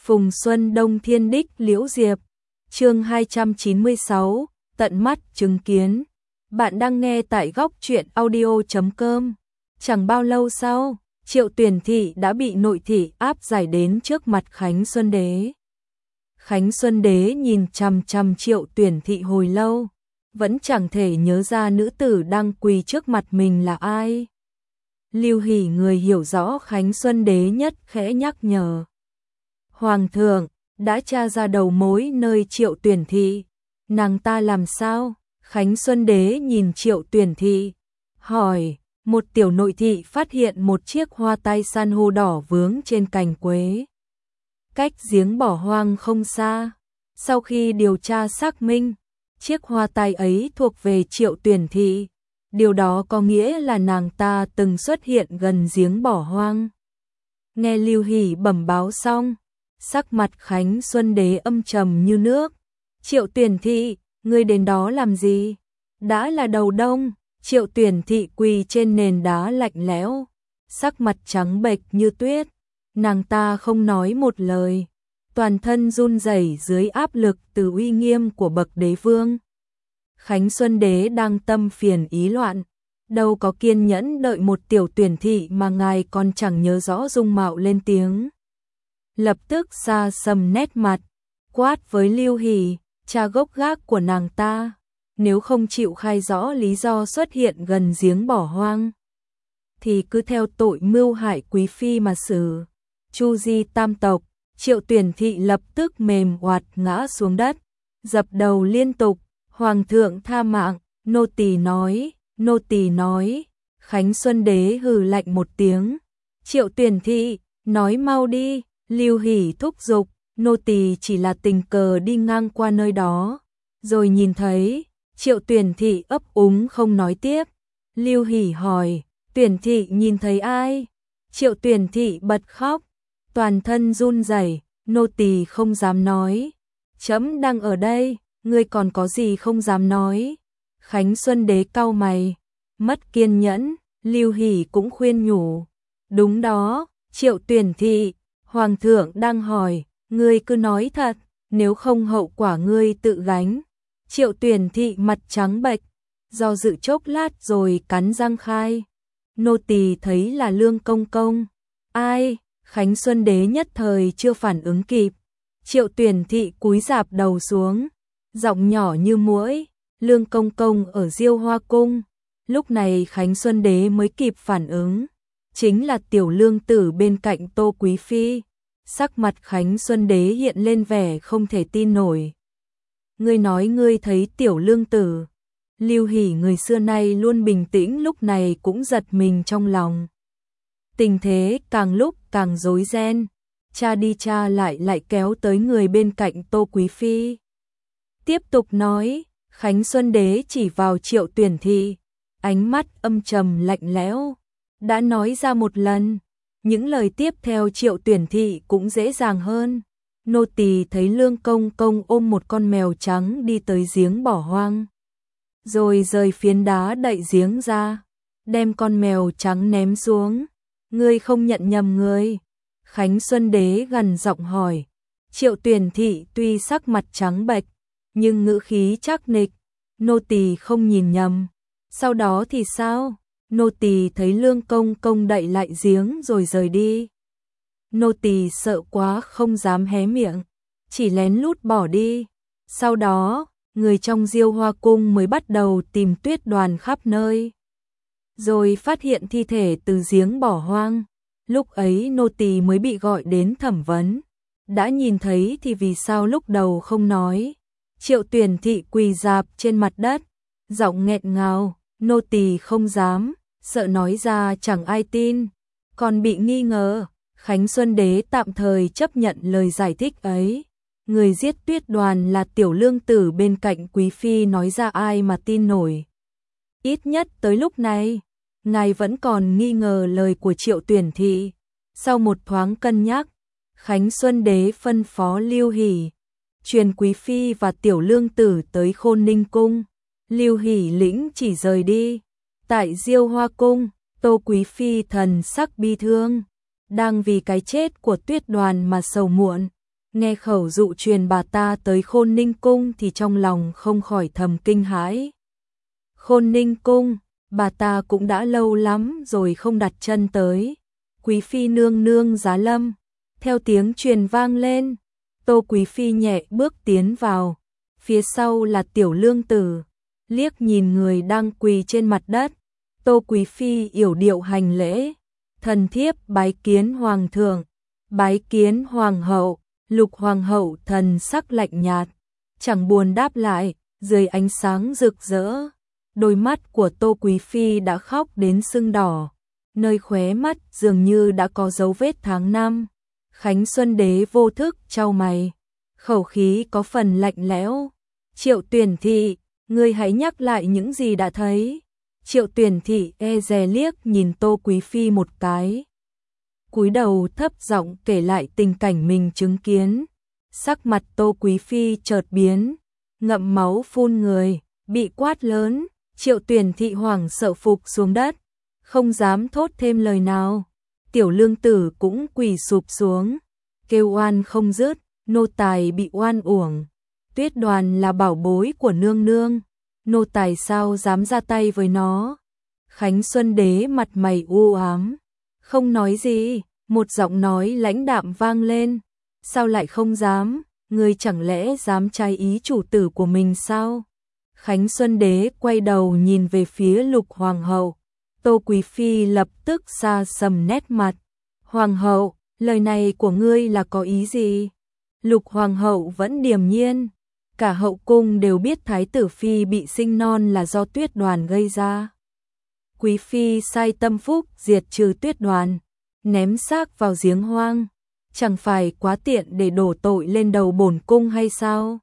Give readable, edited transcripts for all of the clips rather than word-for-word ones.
Phùng Xuân Đông Thiên Đích Liễu Diệp, chương 296, tận mắt chứng kiến. Bạn đang nghe tại góc truyện audio.com. Chẳng bao lâu sau, Triệu Tuyển Thị đã bị nội thị áp giải đến trước mặt Khánh Xuân Đế. Khánh Xuân Đế nhìn chằm chằm Triệu Tuyển Thị hồi lâu, vẫn chẳng thể nhớ ra nữ tử đang quỳ trước mặt mình là ai. Lưu Hỷ người hiểu rõ Khánh Xuân Đế nhất khẽ nhắc nhở. Hoàng thượng, đã tra ra đầu mối nơi Triệu Tuyển Thị, nàng ta làm sao? Khánh Xuân Đế nhìn Triệu Tuyển Thị, hỏi. Một tiểu nội thị phát hiện một chiếc hoa tai san hô đỏ vướng trên cành quế, cách giếng bỏ hoang không xa. Sau khi điều tra xác minh, chiếc hoa tai ấy thuộc về Triệu Tuyển Thị. Điều đó có nghĩa là nàng ta từng xuất hiện gần giếng bỏ hoang. Nghe Lưu Hỷ bẩm báo xong, sắc mặt Khánh Xuân Đế âm trầm như nước. Triệu Tuyển Thị, ngươi đến đó làm gì? Đã là đầu đông. Triệu Tuyển Thị quỳ trên nền đá lạnh lẽo, sắc mặt trắng bệch như tuyết. Nàng ta không nói một lời, toàn thân run rẩy dưới áp lực từ uy nghiêm của bậc đế vương. Khánh Xuân Đế đang tâm phiền ý loạn, đâu có kiên nhẫn đợi một tiểu tuyển thị mà ngài còn chẳng nhớ rõ dung mạo lên tiếng. Lập tức xa sầm nét mặt, quát với Lưu Hỷ, tra gốc gác của nàng ta. Nếu không chịu khai rõ lý do xuất hiện gần giếng bỏ hoang, thì cứ theo tội mưu hại quý phi mà xử. Chu di tam tộc. Triệu Tuyển Thị lập tức mềm oạt ngã xuống đất, dập đầu liên tục. Hoàng thượng tha mạng, nô tỳ nói, nô tỳ nói. Khánh Xuân Đế hừ lạnh một tiếng. Triệu Tuyển Thị, nói mau đi. Lưu Hỷ thúc giục, nô tỳ chỉ là tình cờ đi ngang qua nơi đó, rồi nhìn thấy. Triệu Tuyển Thị ấp úng không nói tiếp. Lưu Hỷ hỏi, Tuyển Thị nhìn thấy ai? Triệu Tuyển Thị bật khóc, toàn thân run rẩy, nô tỳ không dám nói. Trẫm đang ở đây, ngươi còn có gì không dám nói? Khánh Xuân Đế cau mày, mất kiên nhẫn. Lưu Hỷ cũng khuyên nhủ, đúng đó, Triệu Tuyển Thị, Hoàng thượng đang hỏi, ngươi cứ nói thật, nếu không hậu quả ngươi tự gánh. Triệu Tuyển Thị mặt trắng bệch, do dự chốc lát rồi cắn răng khai. Nô tỳ thấy là Lương công công. Ai? Khánh Xuân Đế nhất thời chưa phản ứng kịp. Triệu Tuyển Thị cúi rạp đầu xuống, giọng nhỏ như muỗi, Lương công công ở Diêu Hoa cung. Lúc này Khánh Xuân Đế mới kịp phản ứng, chính là tiểu lương tử bên cạnh Tô Quý phi. Sắc mặt Khánh Xuân Đế hiện lên vẻ không thể tin nổi. Ngươi nói ngươi thấy tiểu lương tử? Lưu Hỷ người xưa nay luôn bình tĩnh lúc này cũng giật mình trong lòng. Tình thế càng lúc càng rối ren, cha đi cha lại kéo tới người bên cạnh Tô Quý phi. Tiếp tục nói, Khánh Xuân Đế chỉ vào Triệu Tuyển Thị, ánh mắt âm trầm lạnh lẽo. Đã nói ra một lần, những lời tiếp theo Triệu Tuyển Thị cũng dễ dàng hơn. Nô tỳ thấy Lương công công ôm một con mèo trắng đi tới giếng bỏ hoang, rồi rời phiến đá đậy giếng ra, đem con mèo trắng ném xuống. Ngươi không nhận nhầm người? Khánh Xuân Đế gằn giọng hỏi. Triệu Tuyển Thị tuy sắc mặt trắng bệch, nhưng ngữ khí chắc nịch. Nô tỳ không nhìn nhầm. Sau đó thì sao? Nô tỳ thấy Lương công công đậy lại giếng rồi rời đi. Nô tỳ sợ quá không dám hé miệng, chỉ lén lút bỏ đi. Sau đó, người trong Diêu Hoa cung mới bắt đầu tìm Tuyết Đoàn khắp nơi, rồi phát hiện thi thể từ giếng bỏ hoang. Lúc ấy nô tỳ mới bị gọi đến thẩm vấn. Đã nhìn thấy thì vì sao lúc đầu không nói? Triệu Tuyển Thị quỳ rạp trên mặt đất, giọng nghẹn ngào, nô tỳ không dám, sợ nói ra chẳng ai tin, còn bị nghi ngờ. Khánh Xuân Đế tạm thời chấp nhận lời giải thích ấy. Người giết Tuyết Đoàn là tiểu lương tử bên cạnh quý phi, nói ra ai mà tin nổi. Ít nhất tới lúc này, ngài vẫn còn nghi ngờ lời của Triệu Tuyển Thị. Sau một thoáng cân nhắc, Khánh Xuân Đế phân phó Lưu Hỷ truyền quý phi và tiểu lương tử tới Khôn Ninh cung. Lưu Hỷ lĩnh chỉ rời đi. Tại Diêu Hoa cung, Tô Quý phi thần sắc bi thương, đang vì cái chết của Tuyết Đoàn mà sầu muộn. nghe khẩu dụ truyền bà ta tới Khôn Ninh Cung thì trong lòng không khỏi thầm kinh hãi. Khôn Ninh Cung, bà ta cũng đã lâu lắm rồi không đặt chân tới. Quý phi nương nương giá lâm, theo tiếng truyền vang lên, Tô Quý phi nhẹ bước tiến vào, phía sau là Tiểu Lương Tử, liếc nhìn người đang quỳ trên mặt đất, Tô Quý phi yểu điệu hành lễ, thần thiếp bái kiến hoàng thượng, bái kiến hoàng hậu. Lục hoàng hậu thần sắc lạnh nhạt, chẳng buồn đáp lại, dưới ánh sáng rực rỡ, đôi mắt của Tô Quý phi đã khóc đến sưng đỏ, nơi khóe mắt dường như đã có dấu vết tháng năm. Khánh Xuân Đế vô thức chau mày, khẩu khí có phần lạnh lẽo. Triệu Tuyển Thị, ngươi hãy nhắc lại những gì đã thấy. Triệu Tuyển Thị e dè liếc nhìn Tô Quý phi một cái, cúi đầu thấp giọng kể lại tình cảnh mình chứng kiến. Sắc mặt Tô Quý phi chợt biến, ngậm máu phun người, bị quát lớn. Triệu Tuyển Thị hoảng sợ phục xuống đất, không dám thốt thêm lời nào. Tiểu Lương Tử cũng quỳ sụp xuống, kêu oan không dứt, nô tài bị oan uổng. Tuyết Đoàn là bảo bối của nương nương, nô tài sao dám ra tay với nó. Khánh Xuân Đế mặt mày u ám, không nói gì, một giọng nói lãnh đạm vang lên. Sao lại không dám, ngươi chẳng lẽ dám trái ý chủ tử của mình sao? Khánh Xuân Đế quay đầu nhìn về phía Lục hoàng hậu, Tô Quý phi lập tức xa sầm nét mặt. Hoàng hậu, lời này của ngươi là có ý gì? Lục hoàng hậu vẫn điềm nhiên, cả hậu cung đều biết thái tử phi bị sinh non là do Tuyết Đoàn gây ra. Quý phi sai tâm phúc diệt trừ Tuyết Đoàn, ném xác vào giếng hoang, chẳng phải quá tiện để đổ tội lên đầu bổn cung hay sao?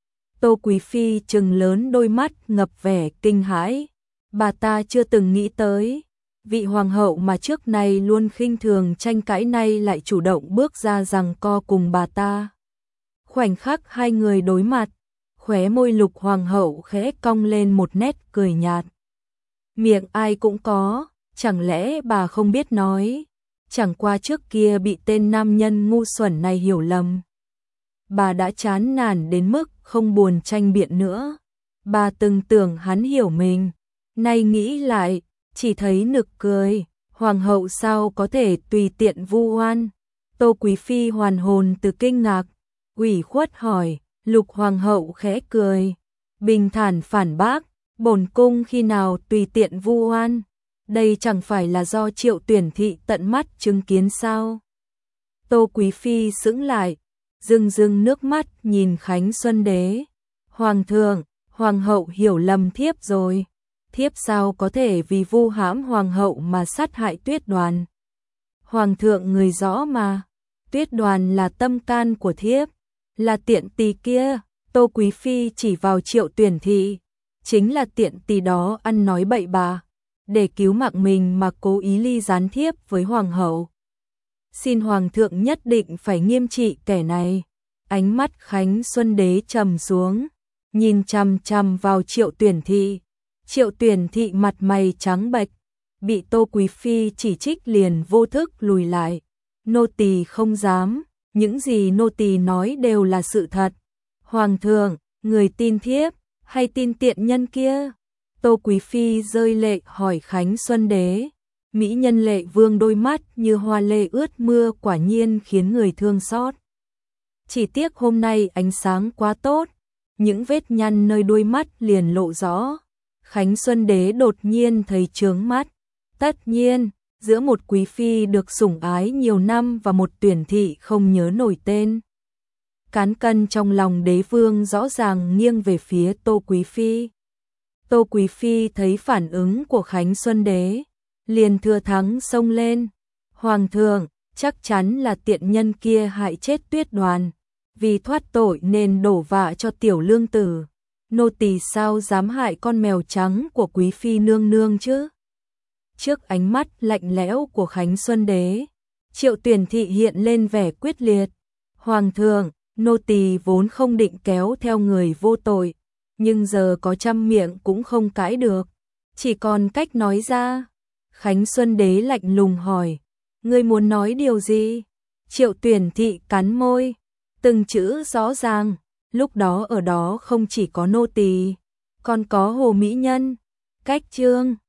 Tô Quý phi trừng lớn đôi mắt ngập vẻ kinh hãi, bà ta chưa từng nghĩ tới, vị hoàng hậu mà trước nay luôn khinh thường tranh cãi nay lại chủ động bước ra giằng co cùng bà ta. Khoảnh khắc hai người đối mặt, khóe môi Lục hoàng hậu khẽ cong lên một nét cười nhạt. Miệng ai cũng có, chẳng lẽ bà không biết nói? Chẳng qua trước kia bị tên nam nhân ngu xuẩn này hiểu lầm. Bà đã chán nản đến mức không buồn tranh biện nữa. Bà từng tưởng hắn hiểu mình, nay nghĩ lại, chỉ thấy nực cười. Hoàng hậu sao có thể tùy tiện vu oan? Tô Quý phi hoàn hồn từ kinh ngạc, ủy khuất hỏi. Lục hoàng hậu khẽ cười, bình thản phản bác, bổn cung khi nào tùy tiện vu oan? Đây chẳng phải là do Triệu Tuyển Thị tận mắt chứng kiến sao? Tô Quý phi sững lại, rưng rưng nước mắt nhìn Khánh Xuân Đế. Hoàng thượng, hoàng hậu hiểu lầm thiếp rồi. Thiếp sao có thể vì vu hãm hoàng hậu mà sát hại Tuyết Đoàn? Hoàng thượng người rõ mà, Tuyết Đoàn là tâm can của thiếp, là tiện tỳ kia. Tô Quý phi chỉ vào Triệu Tuyển Thị, chính là tiện tỳ đó ăn nói bậy bạ, để cứu mạng mình mà cố ý ly gián thiếp với hoàng hậu. Xin hoàng thượng nhất định phải nghiêm trị kẻ này. Ánh mắt Khánh Xuân Đế trầm xuống, nhìn chằm chằm vào Triệu Tuyển Thị. Triệu Tuyển Thị mặt mày trắng bệch, bị Tô Quý phi chỉ trích liền vô thức lùi lại. Nô tỳ không dám, những gì nô tỳ nói đều là sự thật. Hoàng thượng, người tin thiếp hay tin tiện nhân kia? Tô Quý phi rơi lệ hỏi Khánh Xuân Đế. Mỹ nhân Lệ Vương đôi mắt như hoa lê ướt mưa quả nhiên khiến người thương xót. Chỉ tiếc hôm nay ánh sáng quá tốt, những vết nhăn nơi đôi mắt liền lộ rõ. Khánh Xuân Đế đột nhiên thấy chướng mắt. Tất nhiên, giữa một quý phi được sủng ái nhiều năm và một tuyển thị không nhớ nổi tên, cán cân trong lòng đế vương rõ ràng nghiêng về phía Tô Quý phi. Tô Quý phi thấy phản ứng của Khánh Xuân Đế, liền thừa thắng xông lên. Hoàng thượng, chắc chắn là tiện nhân kia hại chết Tuyết Đoàn, vì thoát tội nên đổ vạ cho Tiểu Lương Tử. Nô tỳ sao dám hại con mèo trắng của quý phi nương nương chứ? Trước ánh mắt lạnh lẽo của Khánh Xuân Đế, Triệu Tuyển Thị hiện lên vẻ quyết liệt. Hoàng thượng, nô tỳ vốn không định kéo theo người vô tội, nhưng giờ có trăm miệng cũng không cãi được, chỉ còn cách nói ra. Khánh Xuân Đế lạnh lùng hỏi, ngươi muốn nói điều gì? Triệu Tuyển Thị cắn môi, từng chữ rõ ràng, lúc đó ở đó không chỉ có nô tỳ, còn có Hồ Mỹ Nhân. Cách chương